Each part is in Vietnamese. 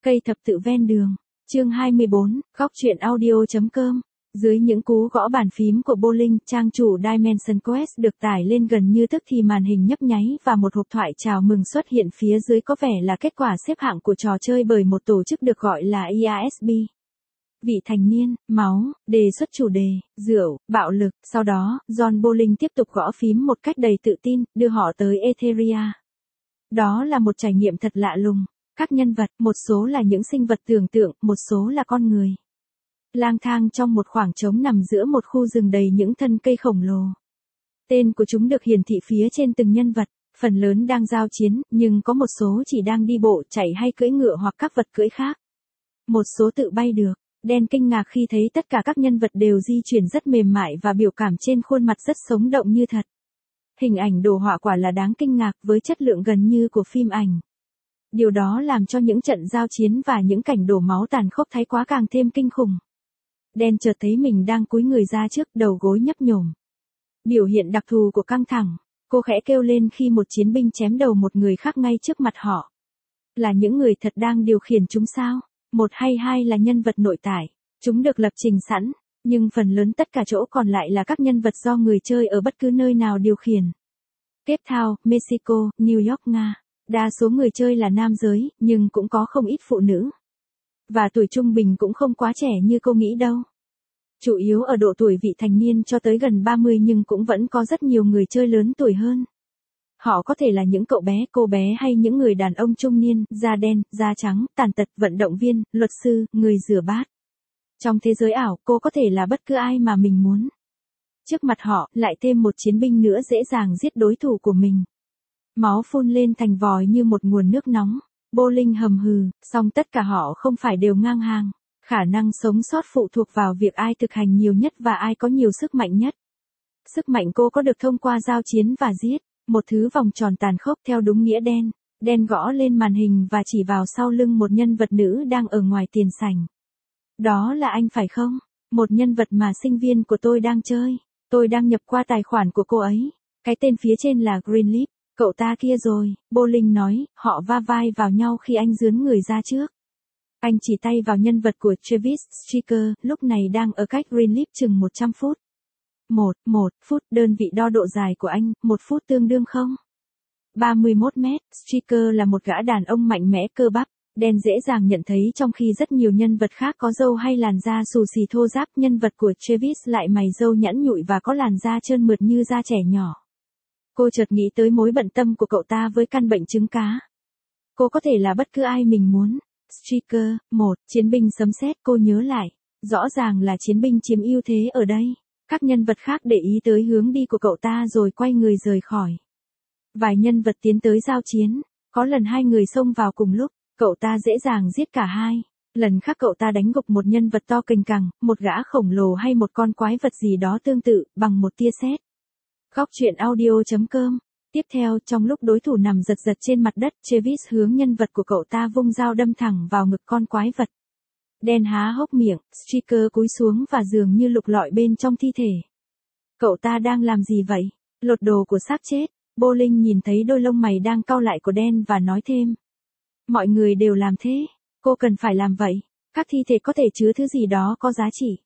Cây thập tự ven đường. Chương 24, góc truyện audio.com. Dưới những cú gõ bàn phím của bowling, trang chủ Dimension Quest được tải lên gần như tức thì màn hình nhấp nháy và một hộp thoại chào mừng xuất hiện phía dưới có vẻ là kết quả xếp hạng của trò chơi bởi một tổ chức được gọi là IASB. Vị thành niên, máu, đề xuất chủ đề, rượu, bạo lực. Sau đó, John Bowling tiếp tục gõ phím một cách đầy tự tin, đưa họ tới Etheria. Đó là một trải nghiệm thật lạ lùng. Các nhân vật, một số là những sinh vật tưởng tượng, một số là con người. Lang thang trong một khoảng trống nằm giữa một khu rừng đầy những thân cây khổng lồ. Tên của chúng được hiển thị phía trên từng nhân vật, phần lớn đang giao chiến, nhưng có một số chỉ đang đi bộ, chạy hay cưỡi ngựa hoặc các vật cưỡi khác. Một số tự bay được. Dan kinh ngạc khi thấy tất cả các nhân vật đều di chuyển rất mềm mại và biểu cảm trên khuôn mặt rất sống động như thật. Hình ảnh đồ họa quả là đáng kinh ngạc với chất lượng gần như của phim ảnh. Điều đó làm cho những trận giao chiến và những cảnh đổ máu tàn khốc thái quá càng thêm kinh khủng. Dan chợt thấy mình đang cúi người ra trước, đầu gối nhấp nhổm. Biểu hiện đặc thù của căng thẳng, cô khẽ kêu lên khi một chiến binh chém đầu một người khác ngay trước mặt họ. Là những người thật đang điều khiển chúng sao? Một hay hai là nhân vật nội tại, chúng được lập trình sẵn, nhưng phần lớn tất cả chỗ còn lại là các nhân vật do người chơi ở bất cứ nơi nào điều khiển. Cape Town, Mexico, New York, Nga. Đa số người chơi là nam giới, nhưng cũng có không ít phụ nữ. Và tuổi trung bình cũng không quá trẻ như cô nghĩ đâu. Chủ yếu ở độ tuổi vị thành niên cho tới gần 30 nhưng cũng vẫn có rất nhiều người chơi lớn tuổi hơn. Họ có thể là những cậu bé, cô bé hay những người đàn ông trung niên, da đen, da trắng, tàn tật, vận động viên, luật sư, người rửa bát. Trong thế giới ảo, cô có thể là bất cứ ai mà mình muốn. Trước mặt họ, lại thêm một chiến binh nữa dễ dàng giết đối thủ của mình. Máu phun lên thành vòi như một nguồn nước nóng. Bowling hầm hừ, song tất cả họ không phải đều ngang hàng. Khả năng sống sót phụ thuộc vào việc ai thực hành nhiều nhất và ai có nhiều sức mạnh nhất. Sức mạnh cô có được thông qua giao chiến và giết. Một thứ vòng tròn tàn khốc theo đúng nghĩa đen. Dan gõ lên màn hình và chỉ vào sau lưng một nhân vật nữ đang ở ngoài tiền sảnh. Đó là anh phải không? Một nhân vật mà sinh viên của tôi đang chơi. Tôi đang nhập qua tài khoản của cô ấy. Cái tên phía trên là Greenleaf. Cậu ta kia rồi, Bowling nói, họ va vai vào nhau khi anh dướn người ra trước. Anh chỉ tay vào nhân vật của Travis Stricker, lúc này đang ở cách Greenleaf chừng 100 phút. 1 phút, đơn vị đo độ dài của anh, 1 phút tương đương không? 31 mét, Stricker là một gã đàn ông mạnh mẽ cơ bắp. Dan dễ dàng nhận thấy trong khi rất nhiều nhân vật khác có râu hay làn da xù xì thô ráp, nhân vật của Travis lại mày râu nhẵn nhụi và có làn da trơn mượt như da trẻ nhỏ. Cô chợt nghĩ tới mối bận tâm của cậu ta với căn bệnh trứng cá. Cô có thể là bất cứ ai mình muốn. Stricker, chiến binh sấm sét, cô nhớ lại. Rõ ràng là chiến binh chiếm ưu thế ở đây. Các nhân vật khác để ý tới hướng đi của cậu ta rồi quay người rời khỏi. Vài nhân vật tiến tới giao chiến. Có lần hai người xông vào cùng lúc, cậu ta dễ dàng giết cả hai. Lần khác cậu ta đánh gục một nhân vật to cành cằng, một gã khổng lồ hay một con quái vật gì đó tương tự, bằng một tia sét. Góc truyện audio.com. Tiếp theo, trong lúc đối thủ nằm giật giật trên mặt đất, Travis hướng nhân vật của cậu ta vung dao đâm thẳng vào ngực con quái vật. Dan há hốc miệng, Stricker cúi xuống và dường như lục lọi bên trong thi thể. Cậu ta đang làm gì vậy? Lột đồ của xác chết. Bowling nhìn thấy đôi lông mày đang cau lại của Dan và nói thêm. Mọi người đều làm thế. Cô cần phải làm vậy. Các thi thể có thể chứa thứ gì đó có giá trị.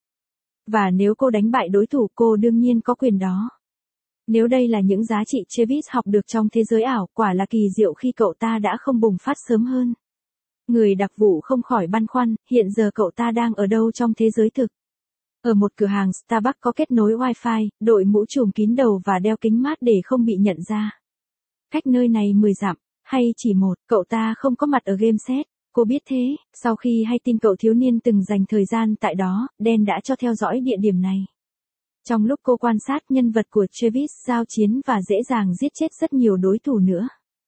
Và nếu cô đánh bại đối thủ, cô đương nhiên có quyền đó. Nếu đây là những giá trị Travis học được trong thế giới ảo, quả là kỳ diệu khi cậu ta đã không bùng phát sớm hơn. Người đặc vụ không khỏi băn khoăn, hiện giờ cậu ta đang ở đâu trong thế giới thực? Ở một cửa hàng Starbucks có kết nối Wi-Fi, đội mũ trùm kín đầu và đeo kính mát để không bị nhận ra. Cách nơi này 10 dặm, hay chỉ cậu ta không có mặt ở game set. Cô biết thế, sau khi hay tin cậu thiếu niên từng dành thời gian tại đó, Dan đã cho theo dõi địa điểm này. Trong lúc cô quan sát nhân vật của Travis giao chiến và dễ dàng giết chết rất nhiều đối thủ nữa.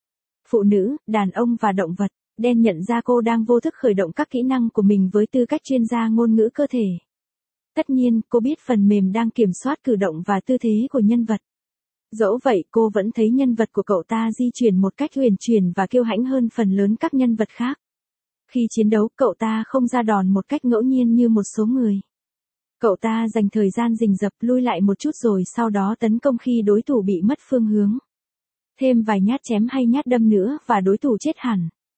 Phụ nữ, đàn ông và động vật, Dan nhận ra cô đang vô thức khởi động các kỹ năng của mình với tư cách chuyên gia ngôn ngữ cơ thể. Tất nhiên, cô biết phần mềm đang kiểm soát cử động và tư thế của nhân vật. Dẫu vậy, cô vẫn thấy nhân vật của cậu ta di chuyển một cách huyền chuyển và kiêu hãnh hơn phần lớn các nhân vật khác. Khi chiến đấu, cậu ta không ra đòn một cách ngẫu nhiên như một số người. Cậu ta dành thời gian rình rập lui lại một chút rồi sau đó tấn công khi đối thủ bị mất phương hướng. Thêm vài nhát chém hay nhát đâm nữa và đối thủ chết hẳn.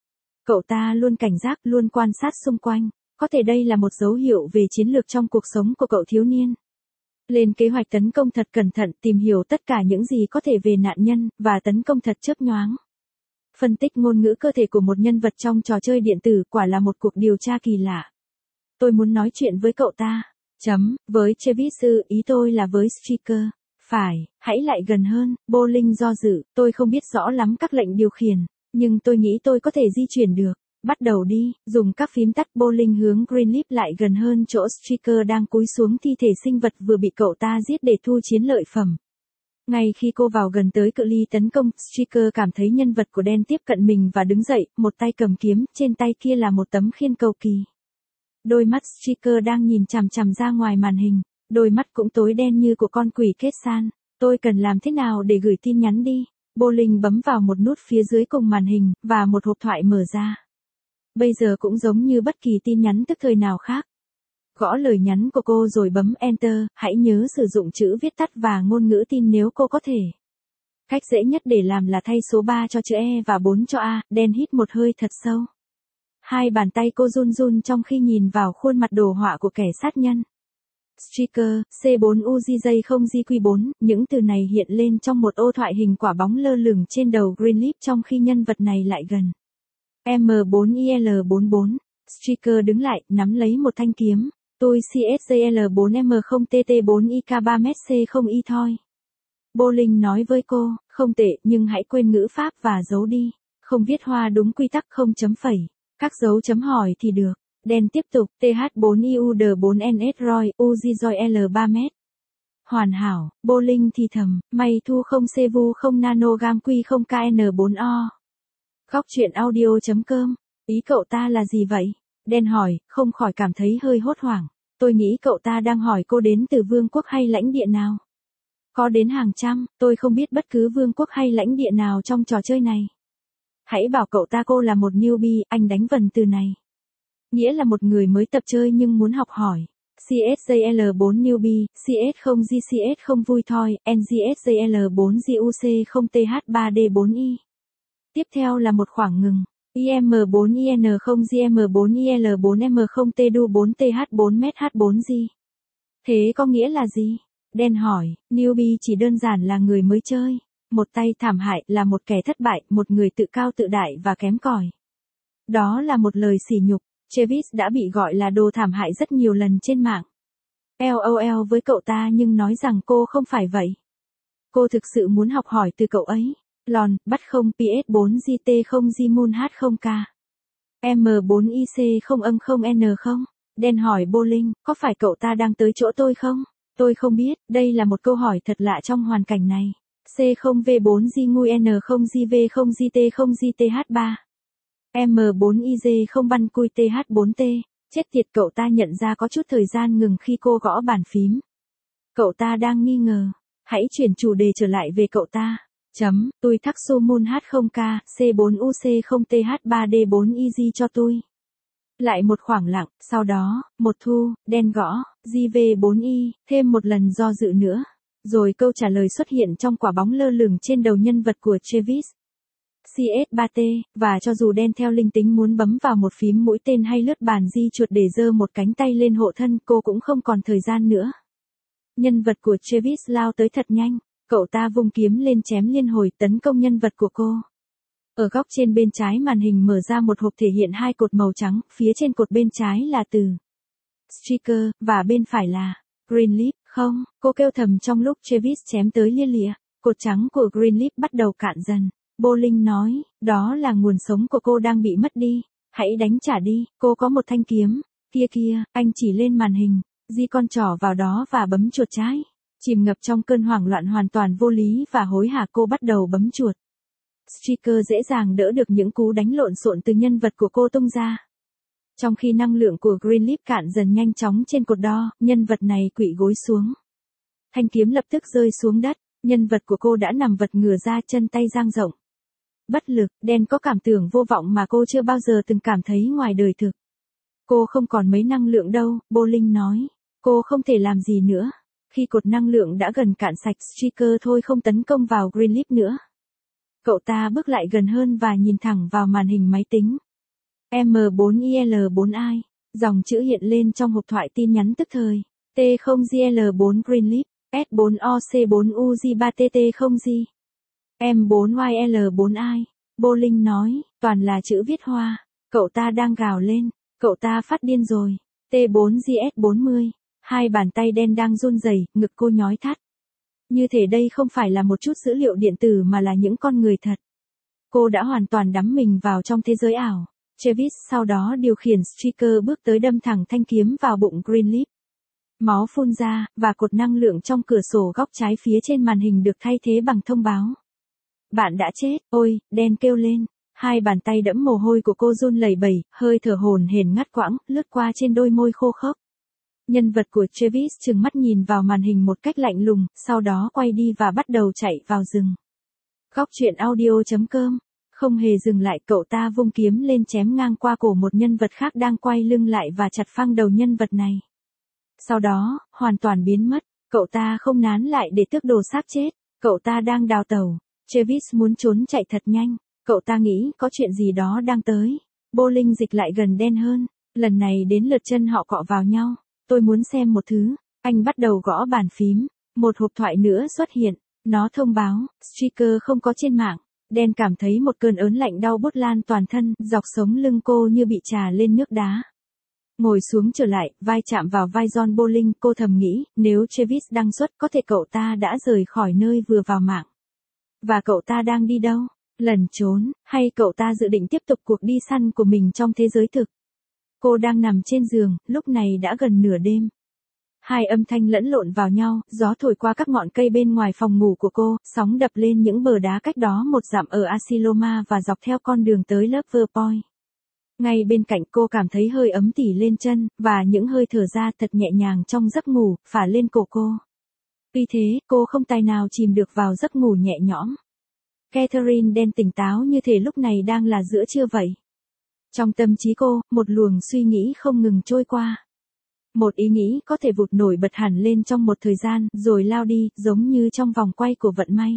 Cậu ta luôn cảnh giác, luôn quan sát xung quanh. Có thể đây là một dấu hiệu về chiến lược trong cuộc sống của cậu thiếu niên. Lên kế hoạch tấn công thật cẩn thận, tìm hiểu tất cả những gì có thể về nạn nhân, và tấn công thật chớp nhoáng. Phân tích ngôn ngữ cơ thể của một nhân vật trong trò chơi điện tử quả là một cuộc điều tra kỳ lạ. Tôi muốn nói chuyện với cậu ta. Với Travis, ý tôi là với Striker. Phải, hãy lại gần hơn. Bowling do dự, tôi không biết rõ lắm các lệnh điều khiển, nhưng tôi nghĩ tôi có thể di chuyển được. Bắt đầu đi, dùng các phím tắt. Bowling hướng Greenleaf lại gần hơn chỗ Striker đang cúi xuống thi thể sinh vật vừa bị cậu ta giết để thu chiến lợi phẩm. Ngay khi cô vào gần tới cự ly tấn công, Striker cảm thấy nhân vật của Dan tiếp cận mình và đứng dậy, một tay cầm kiếm, trên tay kia là một tấm khiên cầu kỳ. Đôi mắt Striker đang nhìn chằm chằm ra ngoài màn hình, đôi mắt cũng tối đen như của con quỷ kết san. Tôi cần làm thế nào để gửi tin nhắn đi? Bowling bấm vào một nút phía dưới cùng màn hình, và một hộp thoại mở ra. Bây giờ cũng giống như bất kỳ tin nhắn tức thời nào khác. Gõ lời nhắn của cô rồi bấm Enter, hãy nhớ sử dụng chữ viết tắt và ngôn ngữ tin nếu cô có thể. Cách dễ nhất để làm là thay số 3 cho chữ E và 4 cho A. Dan hít một hơi thật sâu. Hai bàn tay cô run run trong khi nhìn vào khuôn mặt đồ họa của kẻ sát nhân. Striker, C4UZJ0JQ4, những từ này hiện lên trong một ô thoại hình quả bóng lơ lửng trên đầu Greenleaf trong khi nhân vật này lại gần. M4IL44. Striker đứng lại, nắm lấy một thanh kiếm. Tôi CSJL4M0TT4IK3MC0I thôi. Bowling nói với cô, không tệ, nhưng hãy quên ngữ pháp và giấu đi. Không viết hoa đúng quy tắc, không chấm phẩy. Các dấu chấm hỏi thì được. Dan tiếp tục, TH4IUD4NS ROY, UZJOY L3M. Hoàn hảo, Bowling thì thầm, may thu không Cevu không nanogam quy không KN4O. Góc truyện audio.com. Ý cậu ta là gì vậy? Dan hỏi, không khỏi cảm thấy hơi hốt hoảng. Tôi nghĩ cậu ta đang hỏi cô đến từ vương quốc hay lãnh địa nào. Có đến hàng trăm, tôi không biết bất cứ vương quốc hay lãnh địa nào trong trò chơi này. Hãy bảo cậu ta cô là một newbie, anh đánh vần từ này. Nghĩa là một người mới tập chơi nhưng muốn học hỏi. CSJL4 newbie, CS0G CS0 vui thôi, NGSJL4 GUC 0 TH3D4I. Tiếp theo là một khoảng ngừng. IM4IN0 GM4IL4M0 TDU4 TH4MH4G. Thế có nghĩa là gì? Dan hỏi, newbie chỉ đơn giản là người mới chơi. Một tay thảm hại là một kẻ thất bại, một người tự cao tự đại và kém cỏi. Đó là một lời sỉ nhục. Travis đã bị gọi là đồ thảm hại rất nhiều lần trên mạng. LOL với cậu ta nhưng nói rằng cô không phải vậy. Cô thực sự muốn học hỏi từ cậu ấy. Lon, bắt không PS4GT0 Gmoon H0K. M4IC 0 âm 0 N 0. Dan hỏi Bowling, có phải cậu ta đang tới chỗ tôi không? Tôi không biết, đây là một câu hỏi thật lạ trong hoàn cảnh này. C0V4G Ngui N0 GV0 GT0 GTH3. M4IZ không băn cui TH4T. Chết tiệt, cậu ta nhận ra có chút thời gian ngừng khi cô gõ bàn phím. Cậu ta đang nghi ngờ. Hãy chuyển chủ đề trở lại về cậu ta. Tôi thắc su moon H0K, C4UC0 TH3D4EG cho tôi. Lại một khoảng lặng, sau đó, một thu, Dan gõ, GV4I, thêm một lần do dự nữa. Rồi câu trả lời xuất hiện trong quả bóng lơ lửng trên đầu nhân vật của Travis. CS3T, và cho dù Dan theo linh tính muốn bấm vào một phím mũi tên hay lướt bàn di chuột để giơ một cánh tay lên hộ thân, cô cũng không còn thời gian nữa. Nhân vật của Travis lao tới thật nhanh, cậu ta vung kiếm lên chém liên hồi tấn công nhân vật của cô. Ở góc trên bên trái màn hình mở ra một hộp thể hiện hai cột màu trắng, phía trên cột bên trái là từ Striker, và bên phải là Greenleaf. Không, cô kêu thầm trong lúc Travis chém tới lia lịa, cột trắng của Greenleaf bắt đầu cạn dần. Bowling nói, đó là nguồn sống của cô đang bị mất đi. Hãy đánh trả đi, cô có một thanh kiếm. Kia, anh chỉ lên màn hình, di con trỏ vào đó và bấm chuột trái. Chìm ngập trong cơn hoảng loạn hoàn toàn vô lý và hối hả, cô bắt đầu bấm chuột. Striker dễ dàng đỡ được những cú đánh lộn xộn từ nhân vật của cô tung ra. Trong khi năng lượng của Greenleaf cạn dần nhanh chóng trên cột đo, nhân vật này quỵ gối xuống. Thanh kiếm lập tức rơi xuống đất, nhân vật của cô đã nằm vật ngửa ra, chân tay dang rộng. Bất lực, Dan có cảm tưởng vô vọng mà cô chưa bao giờ từng cảm thấy ngoài đời thực. Cô không còn mấy năng lượng đâu, Bowling nói. Cô không thể làm gì nữa. Khi cột năng lượng đã gần cạn sạch, Striker thôi không tấn công vào Greenleaf nữa. Cậu ta bước lại gần hơn và nhìn thẳng vào màn hình máy tính. M4IL4I. Dòng chữ hiện lên trong hộp thoại tin nhắn tức thời. T0GL4 Greenleaf. S4OC4UG3TT0G. M4YL4I. Bowling nói, toàn là chữ viết hoa. Cậu ta đang gào lên. Cậu ta phát điên rồi. T4GS40. Hai bàn tay đen đang run rẩy, ngực cô nhói thắt. Như thể đây không phải là một chút dữ liệu điện tử mà là những con người thật. Cô đã hoàn toàn đắm mình vào trong thế giới ảo. Travis sau đó điều khiển Striker bước tới đâm thẳng thanh kiếm vào bụng Greenleaf. Máu phun ra, và cột năng lượng trong cửa sổ góc trái phía trên màn hình được thay thế bằng thông báo. Bạn đã chết, ôi, đen kêu lên. Hai bàn tay đẫm mồ hôi của cô run lẩy bẩy, hơi thở hổn hển ngắt quãng, lướt qua trên đôi môi khô khốc. Nhân vật của Travis trừng mắt nhìn vào màn hình một cách lạnh lùng, sau đó quay đi và bắt đầu chạy vào rừng. Góc truyện audio.com. Không hề dừng lại, cậu ta vung kiếm lên chém ngang qua cổ một nhân vật khác đang quay lưng lại và chặt phăng đầu nhân vật này. Sau đó, hoàn toàn biến mất, cậu ta không nán lại để tước đồ xác chết, cậu ta đang đào tẩu. Travis muốn trốn chạy thật nhanh, cậu ta nghĩ có chuyện gì đó đang tới. Bowling dịch lại gần đen hơn, lần này đến lượt chân họ cọ vào nhau. Tôi muốn xem một thứ. Anh bắt đầu gõ bàn phím, một hộp thoại nữa xuất hiện, nó thông báo, Striker không có trên mạng. Đen cảm thấy một cơn ớn lạnh đau buốt lan toàn thân, dọc sống lưng cô như bị trà lên nước đá. Ngồi xuống trở lại, vai chạm vào vai John Bowling, cô thầm nghĩ, nếu Travis đăng xuất có thể cậu ta đã rời khỏi nơi vừa vào mạng. Và cậu ta đang đi đâu? Lẩn trốn, hay cậu ta dự định tiếp tục cuộc đi săn của mình trong thế giới thực? Cô đang nằm trên giường, lúc này đã gần nửa đêm. Hai âm thanh lẫn lộn vào nhau, gió thổi qua các ngọn cây bên ngoài phòng ngủ của cô, sóng đập lên những bờ đá cách đó một dặm ở Asiloma và dọc theo con đường tới Lover Point. Ngay bên cạnh cô cảm thấy hơi ấm tỉ lên chân, và những hơi thở ra thật nhẹ nhàng trong giấc ngủ, phả lên cổ cô. Tuy thế, cô không tài nào chìm được vào giấc ngủ nhẹ nhõm. Catherine đen tỉnh táo như thể lúc này đang là giữa trưa vậy. Trong tâm trí cô, một luồng suy nghĩ không ngừng trôi qua. Một ý nghĩ có thể vụt nổi bật hẳn lên trong một thời gian, rồi lao đi, giống như trong vòng quay của vận may.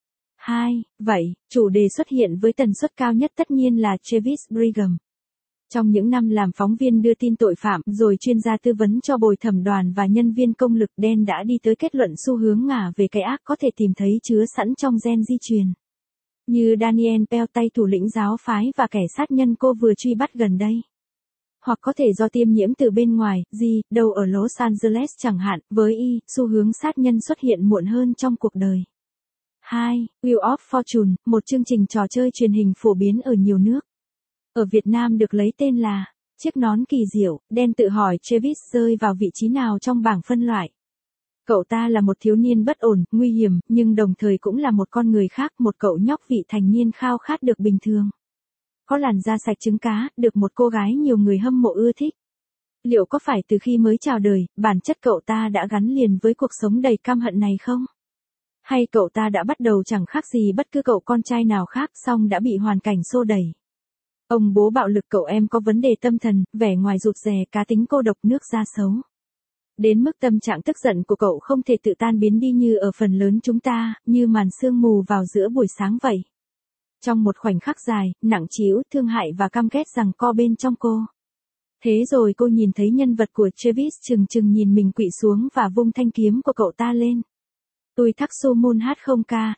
Vậy, chủ đề xuất hiện với tần suất cao nhất tất nhiên là Travis Brigham. Trong những năm làm phóng viên đưa tin tội phạm, rồi chuyên gia tư vấn cho bồi thẩm đoàn và nhân viên công lực, đen đã đi tới kết luận xu hướng ngả về cái ác có thể tìm thấy chứa sẵn trong gen di truyền. Như Daniel Pell, tay thủ lĩnh giáo phái và kẻ sát nhân cô vừa truy bắt gần đây. Hoặc có thể do tiêm nhiễm từ bên ngoài, đâu ở Los Angeles chẳng hạn, với xu hướng sát nhân xuất hiện muộn hơn trong cuộc đời. Wheel of Fortune, một chương trình trò chơi truyền hình phổ biến ở nhiều nước. Ở Việt Nam được lấy tên là Chiếc nón kỳ diệu, đen tự hỏi Travis rơi vào vị trí nào trong bảng phân loại. Cậu ta là một thiếu niên bất ổn, nguy hiểm, nhưng đồng thời cũng là một con người khác, một cậu nhóc vị thành niên khao khát được bình thường. Có làn da sạch trứng cá, được một cô gái nhiều người hâm mộ ưa thích. Liệu có phải từ khi mới chào đời, bản chất cậu ta đã gắn liền với cuộc sống đầy căm hận này không? Hay cậu ta đã bắt đầu chẳng khác gì bất cứ cậu con trai nào khác, song đã bị hoàn cảnh xô đẩy? Ông bố bạo lực, cậu em có vấn đề tâm thần, vẻ ngoài rụt rè, cá tính cô độc, nước da xấu. Đến mức tâm trạng tức giận của cậu không thể tự tan biến đi như ở phần lớn chúng ta, như màn sương mù vào giữa buổi sáng vậy. Trong một khoảnh khắc dài, nặng trĩu, thương hại và căm ghét giằng co bên trong cô. Thế rồi cô nhìn thấy nhân vật của Travis chừng chừng nhìn mình quỵ xuống và vung thanh kiếm của cậu ta lên. Tôi thắc su moon H0K,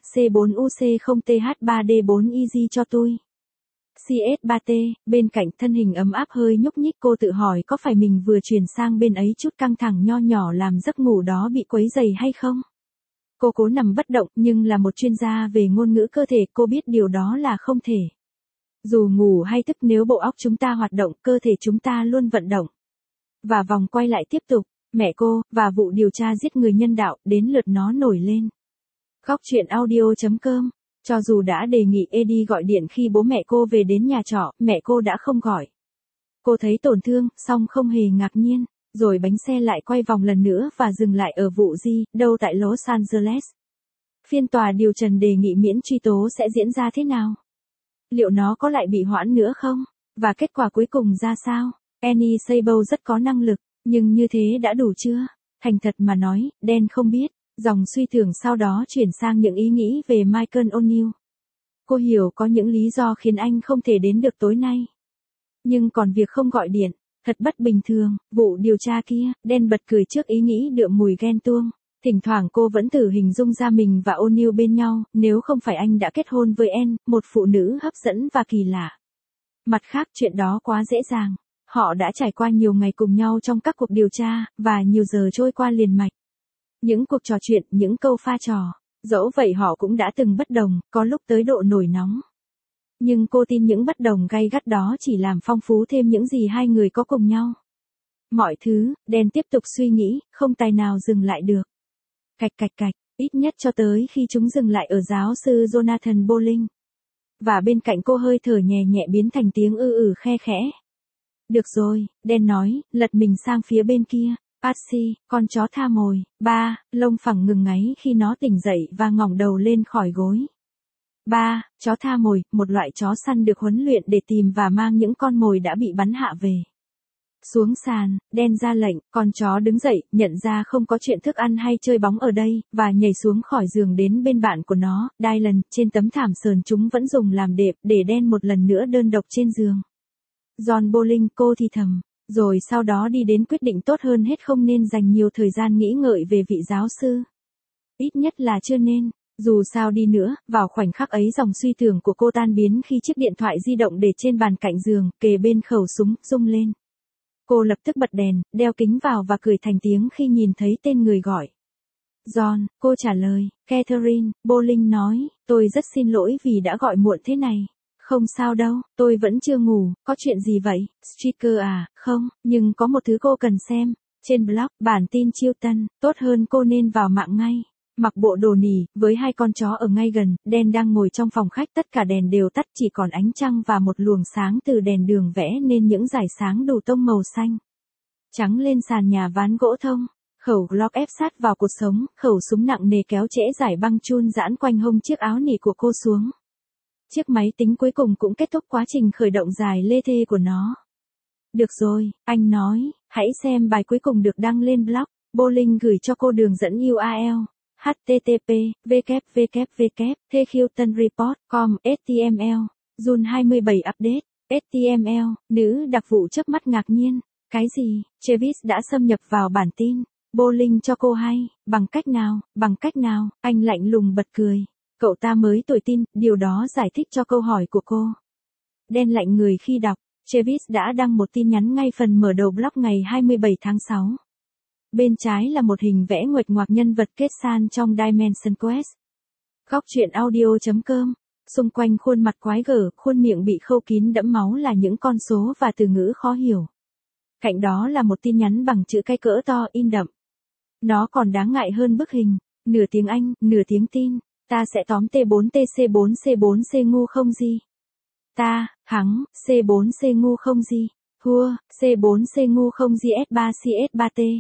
C4UC0TH3D4EG cho tôi. CS3T, bên cạnh thân hình ấm áp hơi nhúc nhích, cô tự hỏi có phải mình vừa chuyển sang bên ấy chút căng thẳng nho nhỏ làm giấc ngủ đó bị quấy rầy hay không? Cô cố nằm bất động, nhưng là một chuyên gia về ngôn ngữ cơ thể, cô biết điều đó là không thể. Dù ngủ hay thức, nếu bộ óc chúng ta hoạt động, cơ thể chúng ta luôn vận động. Và vòng quay lại tiếp tục, mẹ cô, và vụ điều tra giết người nhân đạo, đến lượt nó nổi lên. Góc truyện audio.com. Cho dù đã đề nghị Eddie gọi điện khi bố mẹ cô về đến nhà trọ, mẹ cô đã không gọi. Cô thấy tổn thương, song không hề ngạc nhiên, rồi bánh xe lại quay vòng lần nữa và dừng lại ở vụ đâu tại Los Angeles. Phiên tòa điều trần đề nghị miễn truy tố sẽ diễn ra thế nào? Liệu nó có lại bị hoãn nữa không? Và kết quả cuối cùng ra sao? Annie Sabo rất có năng lực, nhưng như thế đã đủ chưa? Thành thật mà nói, đen không biết. Dòng suy tưởng sau đó chuyển sang những ý nghĩ về Michael O'Neill. Cô hiểu có những lý do khiến anh không thể đến được tối nay. Nhưng còn việc không gọi điện, thật bất bình thường, vụ điều tra kia, Dan bật cười trước ý nghĩ đượm mùi ghen tuông. Thỉnh thoảng cô vẫn thử hình dung ra mình và O'Neill bên nhau, nếu không phải anh đã kết hôn với Anne, một phụ nữ hấp dẫn và kỳ lạ. Mặt khác chuyện đó quá dễ dàng. Họ đã trải qua nhiều ngày cùng nhau trong các cuộc điều tra, và nhiều giờ trôi qua liền mạch. Những cuộc trò chuyện, những câu pha trò. Dẫu vậy họ cũng đã từng bất đồng, có lúc tới độ nổi nóng. Nhưng cô tin những bất đồng gay gắt đó chỉ làm phong phú thêm những gì hai người có cùng nhau. Mọi thứ, Dan tiếp tục suy nghĩ, không tài nào dừng lại được. Cạch cạch cạch, ít nhất cho tới khi chúng dừng lại ở giáo sư Jonathan Bolling. Và bên cạnh cô hơi thở nhẹ nhẹ biến thành tiếng khe khẽ. Được rồi, Dan nói, lật mình sang phía bên kia. Patsy, con chó tha mồi. Ba, lông phẳng ngừng ngáy khi nó tỉnh dậy và ngẩng đầu lên khỏi gối. Ba, chó tha mồi, một loại chó săn được huấn luyện để tìm và mang những con mồi đã bị bắn hạ về. Xuống sàn, Dan ra lệnh, con chó đứng dậy, nhận ra không có chuyện thức ăn hay chơi bóng ở đây, và nhảy xuống khỏi giường đến bên bạn của nó, Dylan, trên tấm thảm sờn chúng vẫn dùng làm đệm, để Dan một lần nữa đơn độc trên giường. John Bolling, cô thì thầm, rồi sau đó đi đến quyết định tốt hơn hết không nên dành nhiều thời gian nghĩ ngợi về vị giáo sư. Ít nhất là chưa nên. Dù sao đi nữa, vào khoảnh khắc ấy dòng suy tưởng của cô tan biến khi chiếc điện thoại di động để trên bàn cạnh giường, kề bên khẩu súng, rung lên. Cô lập tức bật đèn, đeo kính vào và cười thành tiếng khi nhìn thấy tên người gọi. John, cô trả lời, Catherine, Bolling nói, tôi rất xin lỗi vì đã gọi muộn thế này. Không sao đâu, tôi vẫn chưa ngủ, có chuyện gì vậy? Streaker à, không, nhưng có một thứ cô cần xem. Trên blog, bản tin chiêu tân, tốt hơn cô nên vào mạng ngay. Mặc bộ đồ nỉ, với hai con chó ở ngay gần, Dan đang ngồi trong phòng khách, tất cả đèn đều tắt, chỉ còn ánh trăng và một luồng sáng từ đèn đường vẽ nên những dải sáng đủ tông màu xanh trắng lên sàn nhà ván gỗ thông. Khẩu Glock ép sát vào cột sống, khẩu súng nặng nề kéo trễ dải băng chun giãn quanh hông chiếc áo nỉ của cô xuống. Chiếc máy tính cuối cùng cũng kết thúc quá trình khởi động dài lê thê của nó. Được rồi, anh nói, hãy xem bài cuối cùng được đăng lên blog. Bolling gửi cho cô đường dẫn URL. http://www.thekhiutonreport.com HTML. June 27 update. HTML. Nữ đặc vụ chớp mắt ngạc nhiên. Cái gì? Travis đã xâm nhập vào bản tin. Bolling cho cô hay. Bằng cách nào? Anh lạnh lùng bật cười. Cậu ta mới tuổi tin, điều đó giải thích cho câu hỏi của cô. Dan lạnh người khi đọc. Travis đã đăng một tin nhắn ngay phần mở đầu blog ngày 27 tháng 6. Bên trái là một hình vẽ nguệch ngoạc nhân vật kết san trong Dimension Quest. Góc truyện audio.com. Xung quanh khuôn mặt quái gở, khuôn miệng bị khâu kín đẫm máu là những con số và từ ngữ khó hiểu. Cạnh đó là một tin nhắn bằng chữ cái cỡ to in đậm. Nó còn đáng ngại hơn bức hình. Nửa tiếng Anh, nửa tiếng tin. Ta sẽ tóm T4TC4C4C ngu không gì. Ta, thắng, C4C ngu không gì. Thua, C4C ngu không gì S3CS3T.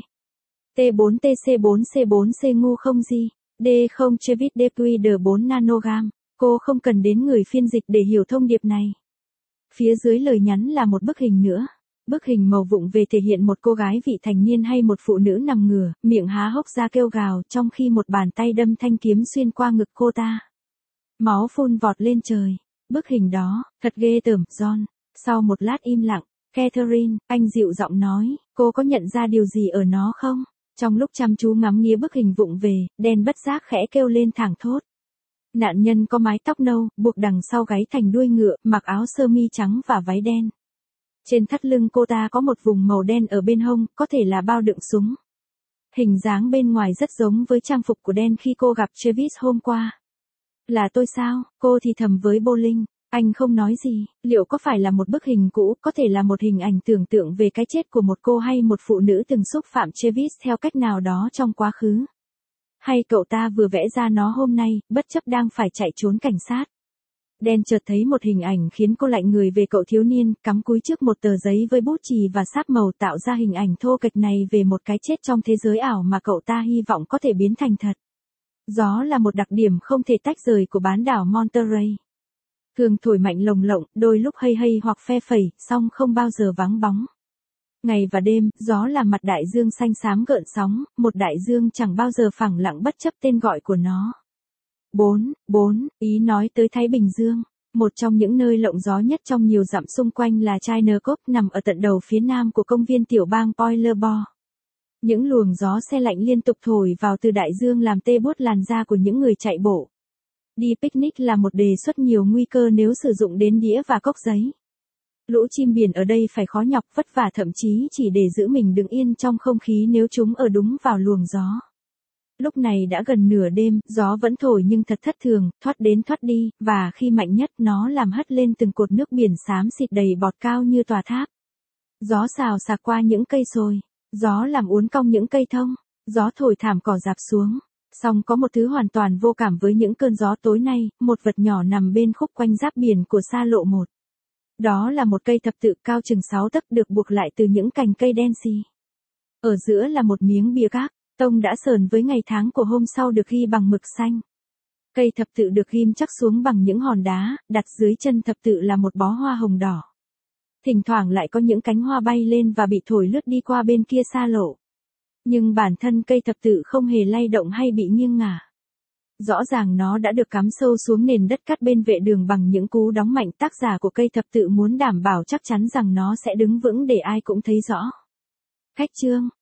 T4TC4C4C ngu không gì. D0 Travis DQD4 nanogam. Cô không cần đến người phiên dịch để hiểu thông điệp này. Phía dưới lời nhắn là một bức hình nữa. Bức hình màu vụng về thể hiện một cô gái vị thành niên hay một phụ nữ nằm ngửa, miệng há hốc ra kêu gào trong khi một bàn tay đâm thanh kiếm xuyên qua ngực cô ta. Máu phun vọt lên trời. Bức hình đó, thật ghê tởm, John. Sau một lát im lặng, Catherine, anh dịu giọng nói, cô có nhận ra điều gì ở nó không? Trong lúc chăm chú ngắm nghía bức hình vụng về, Dan bất giác khẽ kêu lên thảng thốt. Nạn nhân có mái tóc nâu, buộc đằng sau gáy thành đuôi ngựa, mặc áo sơ mi trắng và váy đen. Trên thắt lưng cô ta có một vùng màu đen ở bên hông, có thể là bao đựng súng. Hình dáng bên ngoài rất giống với trang phục của Dan khi cô gặp Travis hôm qua. Là tôi sao? Cô thì thầm với Bolling. Anh không nói gì, liệu có phải là một bức hình cũ, có thể là một hình ảnh tưởng tượng về cái chết của một cô hay một phụ nữ từng xúc phạm Travis theo cách nào đó trong quá khứ? Hay cậu ta vừa vẽ ra nó hôm nay, bất chấp đang phải chạy trốn cảnh sát? Dan chợt thấy một hình ảnh khiến cô lạnh người về cậu thiếu niên, cắm cúi trước một tờ giấy với bút chì và sáp màu tạo ra hình ảnh thô kệch này về một cái chết trong thế giới ảo mà cậu ta hy vọng có thể biến thành thật. Gió là một đặc điểm không thể tách rời của bán đảo Monterey. Thường thổi mạnh lồng lộng, đôi lúc hây hây hoặc phe phẩy, song không bao giờ vắng bóng. Ngày và đêm, gió là mặt đại dương xanh xám gợn sóng, một đại dương chẳng bao giờ phẳng lặng bất chấp tên gọi của nó. 4. Ý nói tới Thái Bình Dương. Một trong những nơi lộng gió nhất trong nhiều dặm xung quanh là China Cove nằm ở tận đầu phía nam của công viên tiểu bang Poilerbor. Những luồng gió se lạnh liên tục thổi vào từ đại dương làm tê buốt làn da của những người chạy bộ. Đi picnic là một đề xuất nhiều nguy cơ nếu sử dụng đến đĩa và cốc giấy. Lũ chim biển ở đây phải khó nhọc vất vả thậm chí chỉ để giữ mình đứng yên trong không khí nếu chúng ở đúng vào luồng gió. Lúc này đã gần nửa đêm, gió vẫn thổi nhưng thật thất thường, thoát đến thoát đi, và khi mạnh nhất nó làm hất lên từng cột nước biển xám xịt đầy bọt cao như tòa tháp. Gió xào xạc qua những cây sồi, gió làm uốn cong những cây thông, gió thổi thảm cỏ rạp xuống. Song có một thứ hoàn toàn vô cảm với những cơn gió tối nay, một vật nhỏ nằm bên khúc quanh giáp biển của xa lộ 1. Đó là một cây thập tự cao chừng 6 tấc được buộc lại từ những cành cây đen xì. Ở giữa là một miếng bia gác, tông đã sờn với ngày tháng của hôm sau được ghi bằng mực xanh. Cây thập tự được ghim chắc xuống bằng những hòn đá, đặt dưới chân thập tự là một bó hoa hồng đỏ. Thỉnh thoảng lại có những cánh hoa bay lên và bị thổi lướt đi qua bên kia xa lộ. Nhưng bản thân cây thập tự không hề lay động hay bị nghiêng ngả. Rõ ràng nó đã được cắm sâu xuống nền đất cắt bên vệ đường bằng những cú đóng mạnh. Tác giả của cây thập tự muốn đảm bảo chắc chắn rằng nó sẽ đứng vững để ai cũng thấy rõ. Khách chương